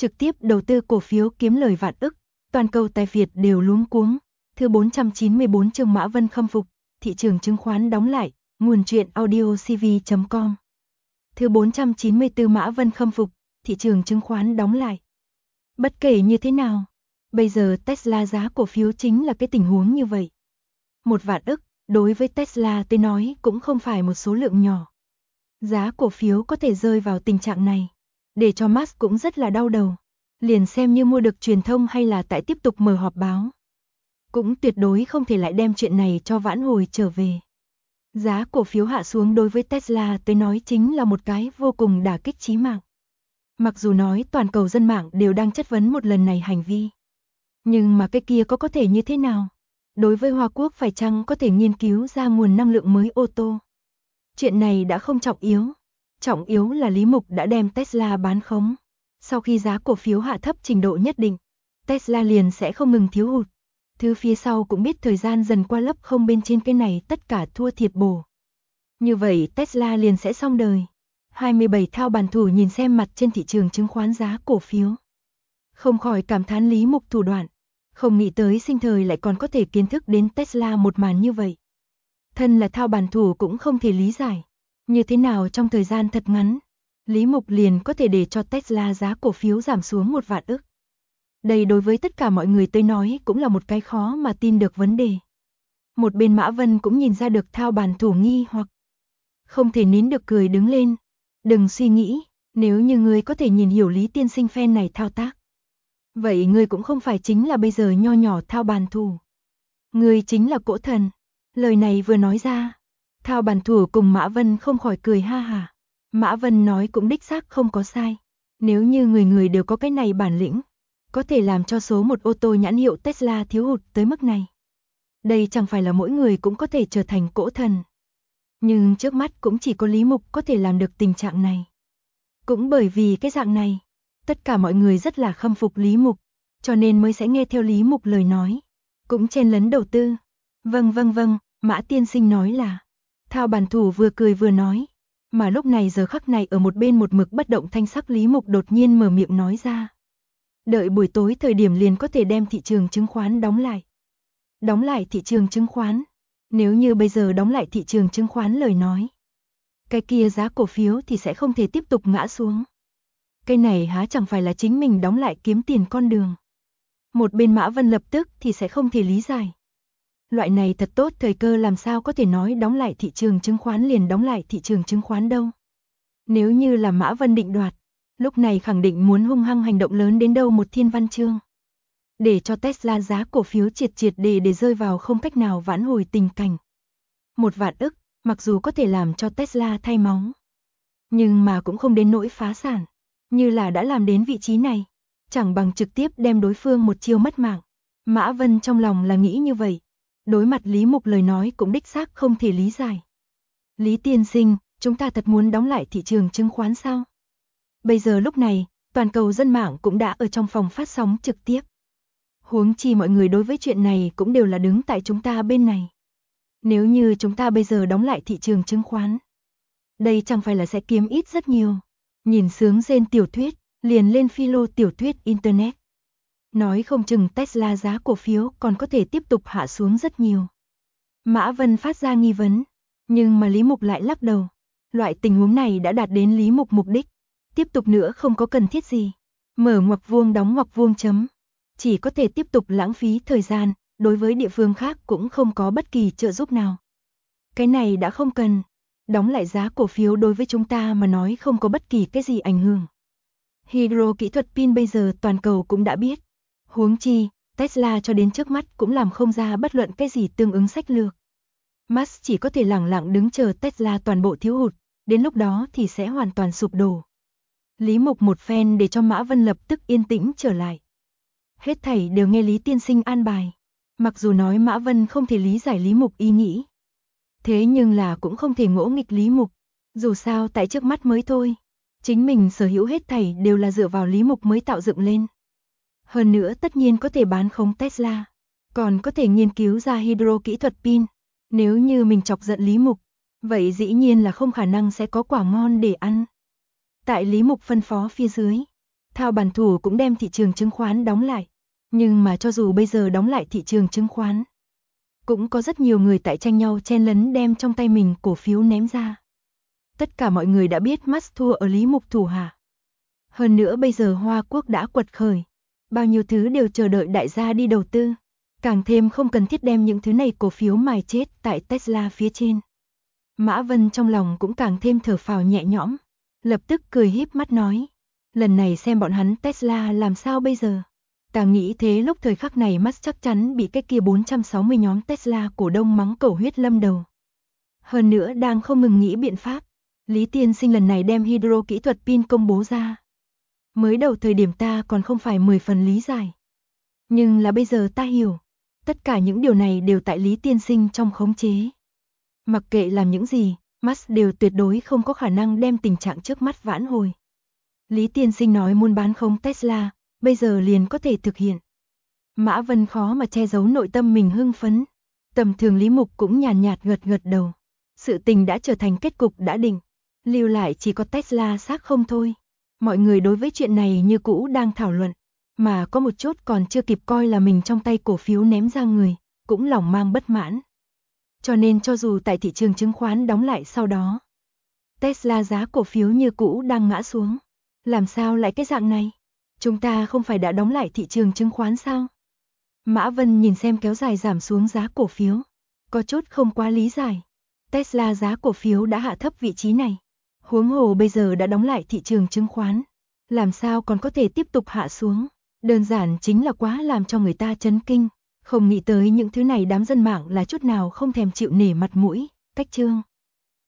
trực tiếp đầu tư cổ phiếu kiếm lời vạn ức, toàn cầu tài Việt đều luống cuống. Thứ 494 chương Mã Vân khâm phục, thị trường chứng khoán đóng lại, nguồn truyện audiocv.com. Thứ 494 Mã Vân khâm phục, thị trường chứng khoán đóng lại. Bất kể như thế nào, bây giờ Tesla giá cổ phiếu chính là cái tình huống như vậy. 1 vạn ức, đối với Tesla tôi nói cũng không phải một số lượng nhỏ. Giá cổ phiếu có thể rơi vào tình trạng này, để cho Musk cũng rất là đau đầu. Liền xem như mua được truyền thông hay là tại tiếp tục mở họp báo, cũng tuyệt đối không thể lại đem chuyện này cho vãn hồi trở về. Giá cổ phiếu hạ xuống đối với Tesla tôi nói chính là một cái vô cùng đả kích chí mạng. Mặc dù nói toàn cầu dân mạng đều đang chất vấn một lần này hành vi, nhưng mà cái kia có thể như thế nào? Đối với Hoa Quốc phải chăng có thể nghiên cứu ra nguồn năng lượng mới ô tô? Chuyện này đã không trọng yếu là Lý Mục đã đem Tesla bán khống. Sau khi giá cổ phiếu hạ thấp trình độ nhất định, Tesla liền sẽ không ngừng thiếu hụt. Thứ phía sau cũng biết thời gian dần qua lấp không bên trên cái này tất cả thua thiệt bổ. Như vậy Tesla liền sẽ xong đời. 27 thao bàn thủ nhìn xem mặt trên thị trường chứng khoán giá cổ phiếu, không khỏi cảm thán Lý Mục thủ đoạn, không nghĩ tới sinh thời lại còn có thể kiến thức đến Tesla một màn như vậy. Thân là thao bàn thủ cũng không thể lý giải, như thế nào trong thời gian thật ngắn, Lý Mục liền có thể để cho Tesla giá cổ phiếu giảm xuống 1 vạn ức. Đây đối với tất cả mọi người tới nói cũng là một cái khó mà tin được vấn đề. Một bên Mã Vân cũng nhìn ra được thao bàn thủ nghi hoặc, không thể nín được cười đứng lên. Đừng suy nghĩ, nếu như ngươi có thể nhìn hiểu Lý tiên sinh phen này thao tác, vậy ngươi cũng không phải chính là bây giờ nho nhỏ thao bàn thủ. Ngươi chính là cỗ thần. Lời này vừa nói ra, thao bàn thủ cùng Mã Vân không khỏi cười ha hả. Mã Vân nói cũng đích xác không có sai. Nếu như người người đều có cái này bản lĩnh, có thể làm cho số một ô tô nhãn hiệu Tesla thiếu hụt tới mức này, đây chẳng phải là mỗi người cũng có thể trở thành cỗ thần. Nhưng trước mắt cũng chỉ có Lý Mục có thể làm được tình trạng này. Cũng bởi vì cái dạng này, tất cả mọi người rất là khâm phục Lý Mục, cho nên mới sẽ nghe theo Lý Mục lời nói, cũng chen lấn đầu tư. Vâng, Mã tiên sinh nói là. Thao bàn thủ vừa cười vừa nói, mà lúc này giờ khắc này ở một bên một mực bất động thanh sắc Lý Mục đột nhiên mở miệng nói ra. Đợi buổi tối thời điểm liền có thể đem thị trường chứng khoán đóng lại. Đóng lại thị trường chứng khoán. Nếu như bây giờ đóng lại thị trường chứng khoán lời nói, cái kia giá cổ phiếu thì sẽ không thể tiếp tục ngã xuống. Cái này há chẳng phải là chính mình đóng lại kiếm tiền con đường. Một bên Mã Vân lập tức thì sẽ không thể lý giải. Loại này thật tốt thời cơ làm sao có thể nói đóng lại thị trường chứng khoán liền đóng lại thị trường chứng khoán đâu. Nếu như là Mã Vân định đoạt, lúc này khẳng định muốn hung hăng hành động lớn đến đâu một thiên văn chương, để cho Tesla giá cổ phiếu triệt để rơi vào không cách nào vãn hồi tình cảnh. 1 vạn ức, mặc dù có thể làm cho Tesla thay máu, nhưng mà cũng không đến nỗi phá sản, như là đã làm đến vị trí này, chẳng bằng trực tiếp đem đối phương một chiêu mất mạng. Mã Vân trong lòng là nghĩ như vậy, đối mặt Lý Mục lời nói cũng đích xác không thể lý giải. Lý tiên sinh, chúng ta thật muốn đóng lại thị trường chứng khoán sao? Bây giờ lúc này, toàn cầu dân mạng cũng đã ở trong phòng phát sóng trực tiếp. Huống chi mọi người đối với chuyện này cũng đều là đứng tại chúng ta bên này. Nếu như chúng ta bây giờ đóng lại thị trường chứng khoán, đây chẳng phải là sẽ kiếm ít rất nhiều. Nhìn sướng rên tiểu thuyết, liền lên philo tiểu thuyết Internet. Nói không chừng Tesla giá cổ phiếu còn có thể tiếp tục hạ xuống rất nhiều. Mã Vân phát ra nghi vấn, nhưng mà Lý Mục lại lắc đầu. Loại tình huống này đã đạt đến Lý Mục mục đích. Tiếp tục nữa không có cần thiết gì. Mở ngoặc vuông đóng ngoặc vuông chấm. Chỉ có thể tiếp tục lãng phí thời gian, đối với địa phương khác cũng không có bất kỳ trợ giúp nào. Cái này đã không cần. Đóng lại giá cổ phiếu đối với chúng ta mà nói không có bất kỳ cái gì ảnh hưởng. Hydro kỹ thuật pin bây giờ toàn cầu cũng đã biết. Huống chi, Tesla cho đến trước mắt cũng làm không ra bất luận cái gì tương ứng sách lược. Musk chỉ có thể lẳng lặng đứng chờ Tesla toàn bộ thiếu hụt, đến lúc đó thì sẽ hoàn toàn sụp đổ. Lý Mục một phen để cho Mã Vân lập tức yên tĩnh trở lại. Hết thảy đều nghe Lý tiên sinh an bài. Mặc dù nói Mã Vân không thể lý giải Lý Mục ý nghĩ, thế nhưng là cũng không thể ngỗ nghịch Lý Mục. Dù sao tại trước mắt mới thôi, chính mình sở hữu hết thảy đều là dựa vào Lý Mục mới tạo dựng lên. Hơn nữa tất nhiên có thể bán khống Tesla, còn có thể nghiên cứu ra hydro kỹ thuật pin. Nếu như mình chọc giận Lý Mục, vậy dĩ nhiên là không khả năng sẽ có quả ngon để ăn. Tại Lý Mục phân phó phía dưới, Thao bản thủ cũng đem thị trường chứng khoán đóng lại. Nhưng mà cho dù bây giờ đóng lại thị trường chứng khoán, cũng có rất nhiều người tại tranh nhau chen lấn đem trong tay mình cổ phiếu ném ra. Tất cả mọi người đã biết Musk thua ở Lý Mục thủ hạ. Hơn nữa bây giờ Hoa Quốc đã quật khởi, bao nhiêu thứ đều chờ đợi đại gia đi đầu tư. Càng thêm không cần thiết đem những thứ này cổ phiếu mài chết tại Tesla phía trên. Mã Vân trong lòng cũng càng thêm thở phào nhẹ nhõm, lập tức cười híp mắt nói, lần này xem bọn hắn Tesla làm sao bây giờ. Ta nghĩ thế lúc thời khắc này Musk chắc chắn bị cái kia 460 nhóm Tesla cổ đông mắng cầu huyết lâm đầu. Hơn nữa đang không ngừng nghĩ biện pháp. Lý Tiên Sinh lần này đem hydro kỹ thuật pin công bố ra. Mới đầu thời điểm ta còn không phải 10 phần lý giải. Nhưng là bây giờ ta hiểu. Tất cả những điều này đều tại Lý Tiên Sinh trong khống chế. Mặc kệ làm những gì, Musk đều tuyệt đối không có khả năng đem tình trạng trước mắt vãn hồi. Lý Tiên Sinh nói muốn bán khống Tesla, bây giờ liền có thể thực hiện. Mã Vân khó mà che giấu nội tâm mình hưng phấn. Tầm thường Lý Mục cũng nhàn nhạt gật đầu. Sự tình đã trở thành kết cục đã định. Lưu lại chỉ có Tesla xác không thôi. Mọi người đối với chuyện này như cũ đang thảo luận. Mà có một chút còn chưa kịp coi là mình trong tay cổ phiếu ném ra người, cũng lòng mang bất mãn. Cho nên cho dù tại thị trường chứng khoán đóng lại sau đó, Tesla giá cổ phiếu như cũ đang ngã xuống. Làm sao lại cái dạng này? Chúng ta không phải đã đóng lại thị trường chứng khoán sao? Mã Vân nhìn xem kéo dài giảm xuống giá cổ phiếu, có chút không quá lý giải. Tesla giá cổ phiếu đã hạ thấp vị trí này. Huống hồ bây giờ đã đóng lại thị trường chứng khoán. Làm sao còn có thể tiếp tục hạ xuống? Đơn giản chính là quá làm cho người ta chấn kinh. Không nghĩ tới những thứ này đám dân mạng là chút nào không thèm chịu nể mặt mũi. Cách chương